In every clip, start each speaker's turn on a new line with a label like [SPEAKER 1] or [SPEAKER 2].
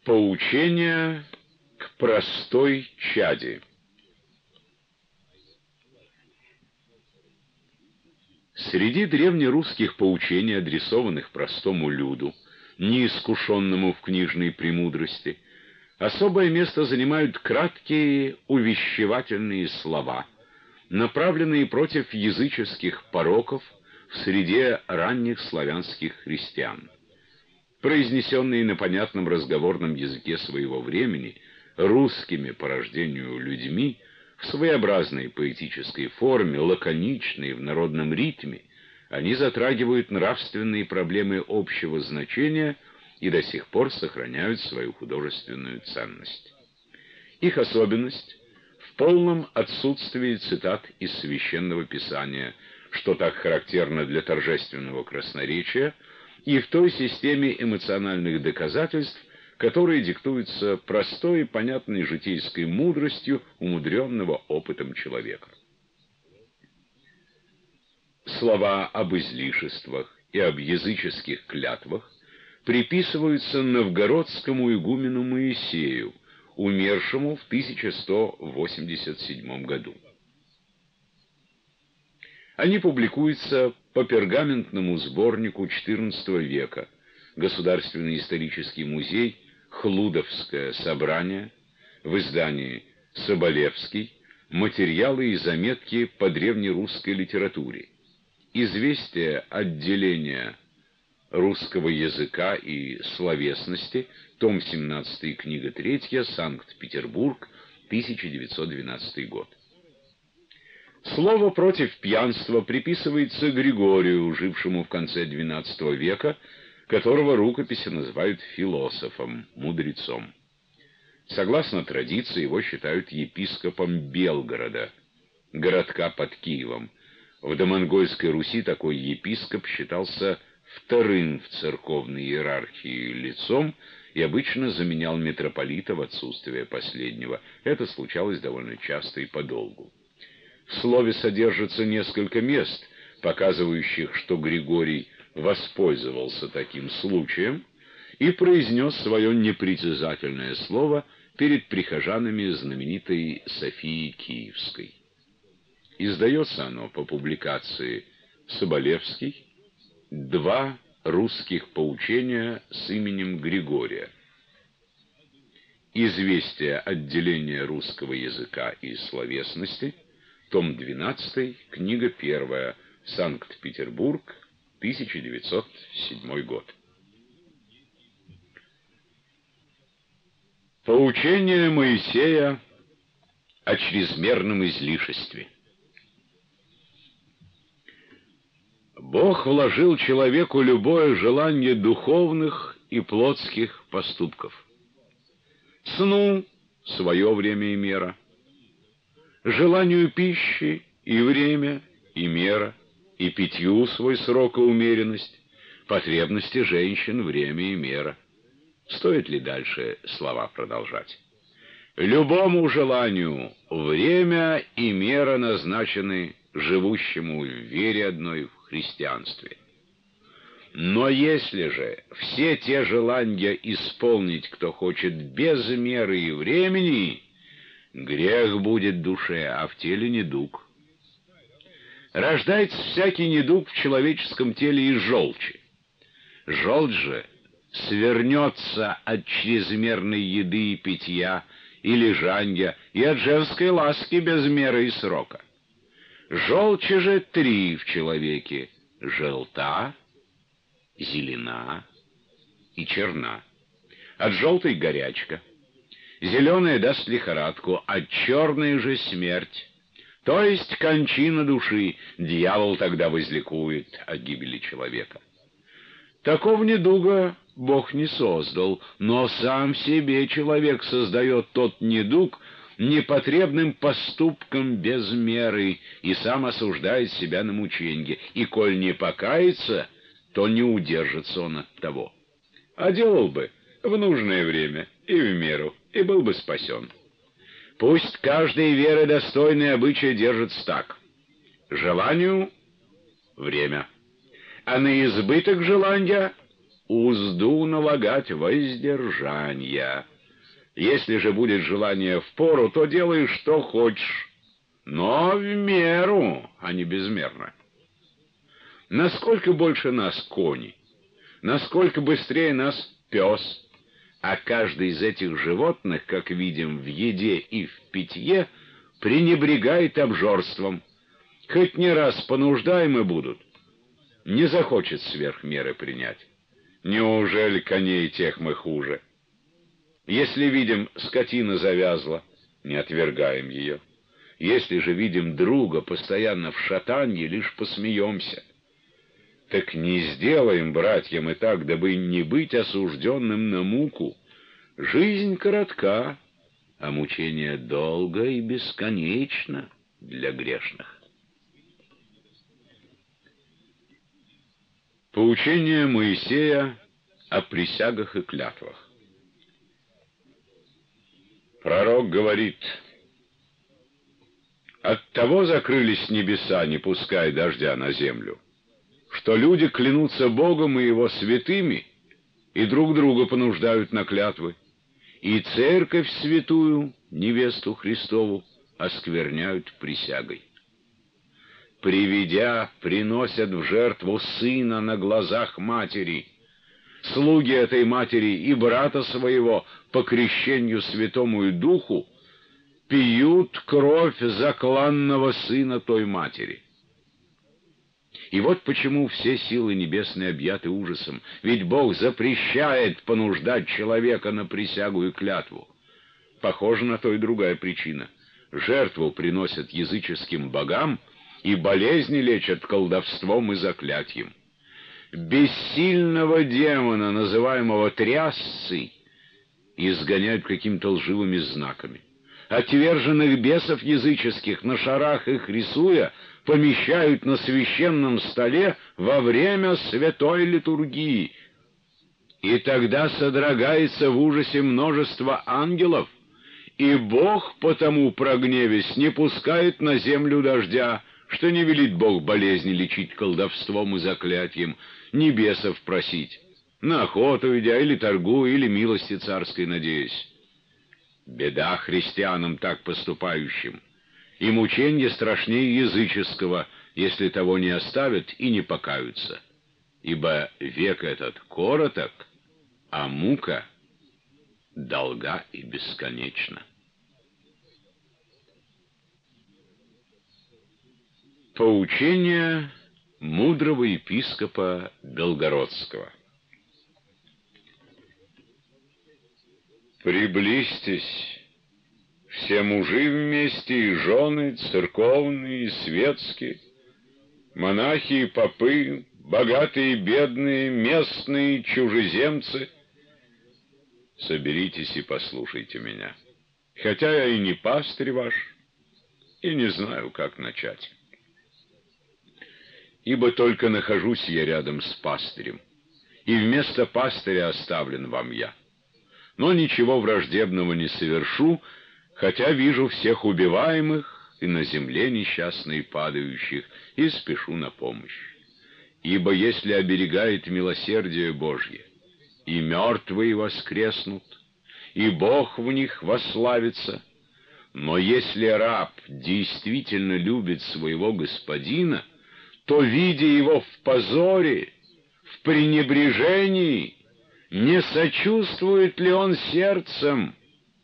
[SPEAKER 1] Поучение к простой чади. Среди древнерусских поучений, адресованных простому люду, неискушенному в книжной премудрости, особое место занимают краткие увещевательные слова, направленные против языческих пороков в среде ранних славянских христиан. Произнесенные на понятном разговорном языке своего времени, русскими по рождению людьми, в своеобразной поэтической форме, лаконичной в народном ритме, они затрагивают нравственные проблемы общего значения и до сих пор сохраняют свою художественную ценность. Их особенность в полном отсутствии цитат из Священного Писания, что так характерно для торжественного красноречия, и в той системе эмоциональных доказательств, которые диктуются простой и понятной житейской мудростью умудренного опытом человека. Слова об излишествах и об языческих клятвах приписываются новгородскому игумену Моисею, умершему в 1187 году. Они публикуются по пергаментному сборнику XIV века Государственный исторический музей, Хлудовское собрание, в издании Соболевский, материалы и заметки по древнерусской литературе, известия отделения русского языка и словесности, том 17, книга 3, Санкт-Петербург, 1912 год. Слово против пьянства приписывается Григорию, жившему в конце XII века, которого рукописи называют философом, мудрецом. Согласно традиции, его считают епископом Белгорода, городка под Киевом. В домонгольской Руси такой епископ считался вторым в церковной иерархии лицом и обычно заменял митрополита в отсутствие последнего. Это случалось довольно часто и подолгу. В слове содержится несколько мест, показывающих, что Григорий воспользовался таким случаем и произнес свое непритязательное слово перед прихожанами знаменитой Софии Киевской. Издается оно по публикации Соболевский «Два русских поучения с именем Григория». Известие отделения русского языка и словесности, том 12, книга 1, Санкт-Петербург, 1907 год. Поучение Моисея о чрезмерном излишестве. Бог вложил человеку любое желание духовных и плотских поступков. Сну — свое время и мера, желанию пищи и время, и мера, и питью свой срок и умеренность, потребности женщин время и мера. Стоит ли дальше слова продолжать? Любому желанию время и мера назначены живущему в вере одной, в христианстве. Но если же все те желания исполнить, кто хочет без меры и времени, грех будет в душе, а в теле недуг. Рождается всякий недуг в человеческом теле из желчи. Желчь же свернется от чрезмерной еды и питья, и лежанья, и от женской ласки без меры и срока. Желчи же три в человеке: желта, зелена и черна. От желтой горячка, зеленая даст лихорадку, а черная же смерть, то есть кончина души. Дьявол тогда возликует о гибели человека. Такого недуга Бог не создал, но сам себе человек создает тот недуг непотребным поступком без меры и сам осуждает себя на мученье, и коль не покается, то не удержится он от того. А делал бы в нужное время и в меру, и был бы спасен. Пусть каждой веры достойный обычай держится так: желанию — время, а на избыток желания — узду налагать воздержания. Если же будет желание впору, то делай, что хочешь, но в меру, а не безмерно. Насколько больше нас кони, насколько быстрее нас пес, а каждый из этих животных, как видим в еде и в питье, пренебрегает обжорством. Хоть не раз понуждаемы будут, не захочет сверх меры принять. Неужели коней тех мы хуже? Если видим, скотина завязла, не отвергаем ее. Если же видим друга постоянно в шатанье, лишь посмеемся. Так не сделаем, братья, мы так, дабы не быть осужденным на муку. Жизнь коротка, а мучение долго и бесконечно для грешных. Поучение Моисея о присягах и клятвах. Пророк говорит: «Оттого закрылись небеса, не пуская дождя на землю, что люди клянутся Богом и Его святыми, и друг друга понуждают на клятвы, и церковь святую, невесту Христову, оскверняют присягой. Приведя, приносят в жертву сына на глазах матери. Слуги этой матери и брата своего по крещению Святому и Духу пьют кровь закланного сына той матери». И вот почему все силы небесные объяты ужасом. Ведь Бог запрещает понуждать человека на присягу и клятву. Похоже на то и другая причина. Жертву приносят языческим богам, и болезни лечат колдовством и заклятием. Бессильного демона, называемого трясцей, изгоняют какими-то лживыми знаками. Отверженных бесов языческих, на шарах их рисуя, помещают на священном столе во время святой литургии. И тогда содрогается в ужасе множество ангелов, и Бог, потому прогневясь, не пускает на землю дождя, что не велит Бог болезни лечить колдовством и заклятием, ни бесов просить, на охоту идя, или торгуя, или милости царской надеясь. Беда христианам так поступающим, и мученье страшнее языческого, если того не оставят и не покаются. Ибо век этот короток, а мука долга и бесконечна. Поучение мудрого епископа Белгородского. Приблизьтесь, все мужи вместе, и жены, церковные и светские, монахи и попы, богатые и бедные, местные и чужеземцы. Соберитесь и послушайте меня, хотя я и не пастырь ваш, и не знаю, как начать. Ибо только нахожусь я рядом с пастырем, и вместо пастыря оставлен вам я. Но ничего враждебного не совершу, хотя вижу всех убиваемых и на земле несчастные падающих, и спешу на помощь. Ибо если оберегает милосердие Божье, и мертвые воскреснут, и Бог в них восславится. Но если раб действительно любит своего господина, то, видя его в позоре, в пренебрежении, не сочувствует ли он сердцем?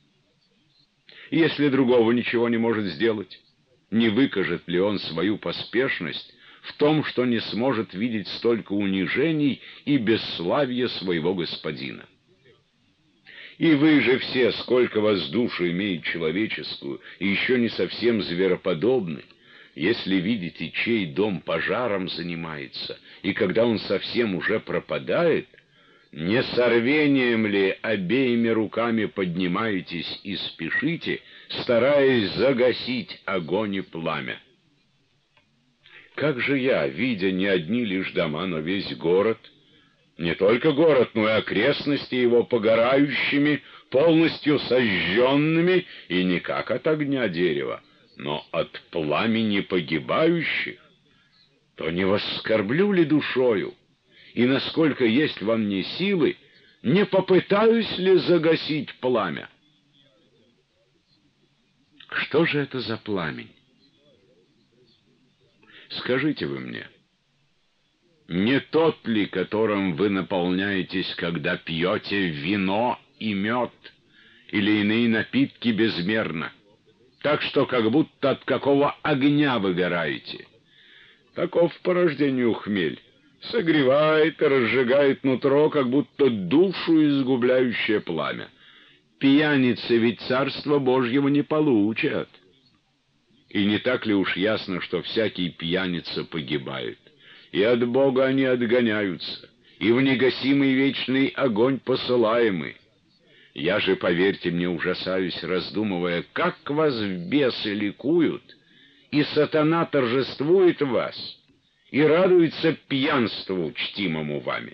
[SPEAKER 1] Если другого ничего не может сделать, не выкажет ли он свою поспешность в том, что не сможет видеть столько унижений и бесславия своего господина? И вы же все, сколько вас душу имеет человеческую, и еще не совсем звероподобны, если видите, чей дом пожаром занимается, и когда он совсем уже пропадает, не с рвением ли обеими руками поднимаетесь и спешите, стараясь загасить огонь и пламя? Как же я, видя не одни лишь дома, но весь город, не только город, но и окрестности его погорающими, полностью сожженными, и не как от огня дерева, но от пламени погибающих, то не воскорблю ли душою и насколько есть во мне силы, не попытаюсь ли загасить пламя? Что же это за пламень? Скажите вы мне, не тот ли, которым вы наполняетесь, когда пьете вино и мед или иные напитки безмерно, так что как будто от какого огня выгораете? Таков по рождению хмель. Согревает и разжигает нутро, как будто душу изгубляющее пламя. Пьяницы ведь Царства Божьего не получат. И не так ли уж ясно, что всякий пьяница погибает? И от Бога они отгоняются, и в негасимый вечный огонь посылаемы. Я же, поверьте мне, ужасаюсь, раздумывая, как вас бесы ликуют, и сатана торжествует в вас, и радуется пьянству, чтимому вами.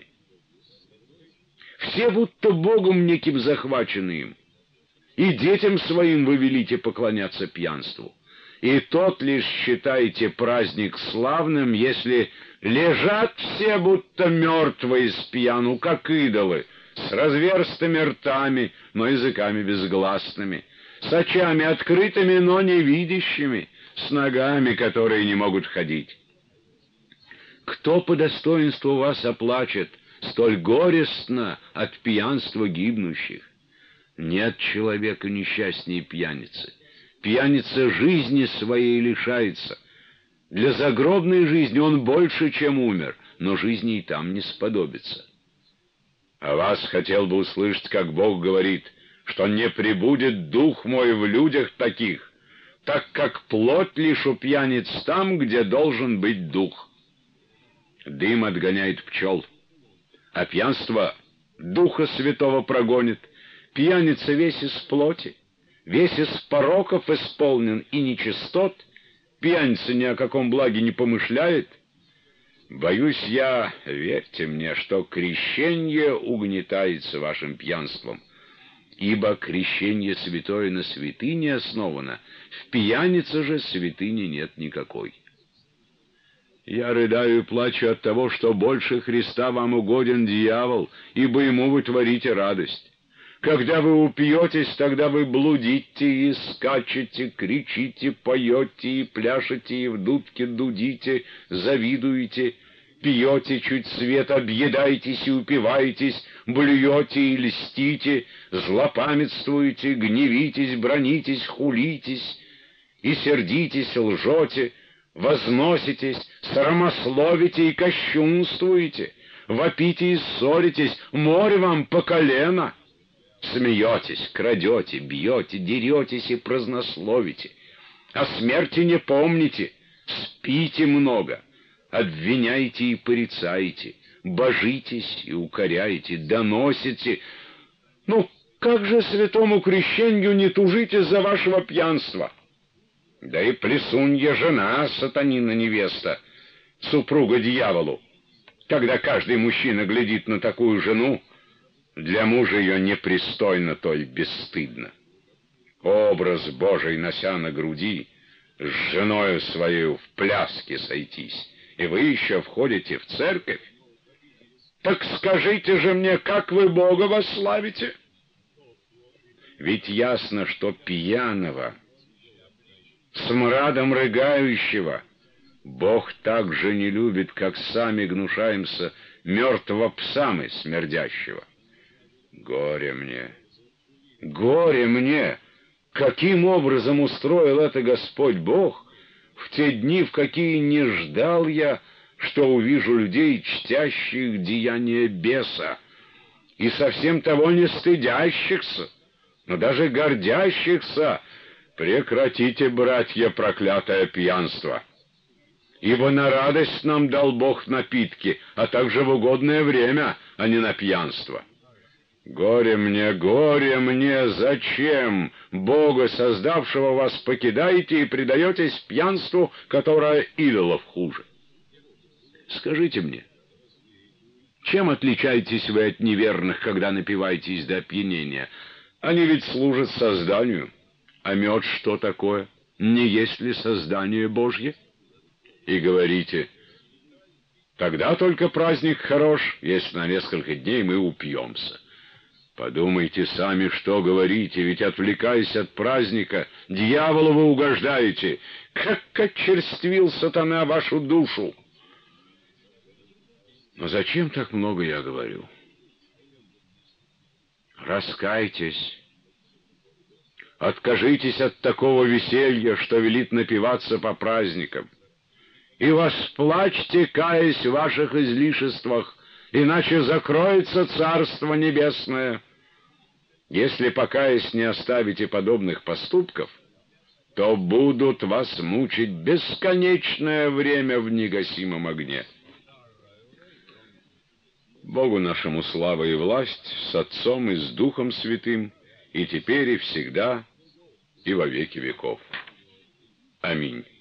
[SPEAKER 1] Все будто Богом неким захвачены им, и детям своим вы велите поклоняться пьянству. И тот лишь считаете праздник славным, если лежат все будто мертвые с пьяну, как идолы, с разверстыми ртами, но языками безгласными, с очами открытыми, но не видящими, с ногами, которые не могут ходить. Кто по достоинству вас оплачет столь горестно от пьянства гибнущих? Нет человека несчастнее пьяницы. Пьяница жизни своей лишается. Для загробной жизни он больше, чем умер, но жизни и там не сподобится. А вас хотел бы услышать, как Бог говорит, что не пребудет дух мой в людях таких, так как плоть лишь у пьяниц там, где должен быть дух. Дым отгоняет пчел, а пьянство Духа Святого прогонит. Пьяница весь из плоти, весь из пороков исполнен и нечистот, пьяница ни о каком благе не помышляет. Боюсь я, верьте мне, что крещение угнетается вашим пьянством, ибо крещение святое на святыне основано, в пьянице же святыни нет никакой. Я рыдаю и плачу от того, что больше Христа вам угоден дьявол, ибо ему вы творите радость. Когда вы упьетесь, тогда вы блудите и скачете, кричите, поете и пляшете, и в дудке дудите, завидуете, пьете чуть свет, объедаетесь и упиваетесь, блюете и льстите, злопамятствуете, гневитесь, бранитесь, хулитесь и сердитесь, лжете, возноситесь, срамословите и кощунствуете, вопите и ссоритесь, море вам по колено. Смеетесь, крадете, бьете, деретесь и празднословите. О смерти не помните, спите много, обвиняете и порицаете, божитесь и укоряете, доносите. Ну, как же святому крещению не тужить из-за вашего пьянства? Да и плесунья жена, сатанина невеста, супруга дьяволу. Когда каждый мужчина глядит на такую жену, для мужа ее непристойно, то и бесстыдно. Образ Божий нося на груди, с женою своей в пляске сойтись, и вы еще входите в церковь? Так скажите же мне, как вы Бога восславите? Ведь ясно, что пьяного, смрадом рыгающего, Бог так же не любит, как сами гнушаемся мертвого псами смердящего. Горе мне! Горе мне! Каким образом устроил это Господь Бог в те дни, в какие не ждал я, что увижу людей, чтящих деяния беса, и совсем того не стыдящихся, но даже гордящихся. Прекратите, братья, проклятое пьянство, ибо на радость нам дал Бог напитки, а также в угодное время, а не на пьянство. Горе мне, зачем Бога, создавшего вас, покидаете и предаетесь пьянству, которое идолов хуже? Скажите мне, чем отличаетесь вы от неверных, когда напиваетесь до опьянения? Они ведь служат созданию. А мед что такое? Не есть ли создание Божье? И говорите, Тогда только праздник хорош, если на несколько дней мы упьемся. Подумайте сами, что говорите, ведь, отвлекаясь от праздника, дьяволу вы угождаете. Как очерствил сатана вашу душу! Но зачем так много я говорю? Раскайтесь, откажитесь от такого веселья, что велит напиваться по праздникам, и восплачьте, каясь в ваших излишествах, иначе закроется Царство Небесное. Если, покаясь, не оставите подобных поступков, то будут вас мучить бесконечное время в негасимом огне. Богу нашему слава и власть с Отцом и с Духом Святым, и теперь, и всегда, и во веки веков. Аминь.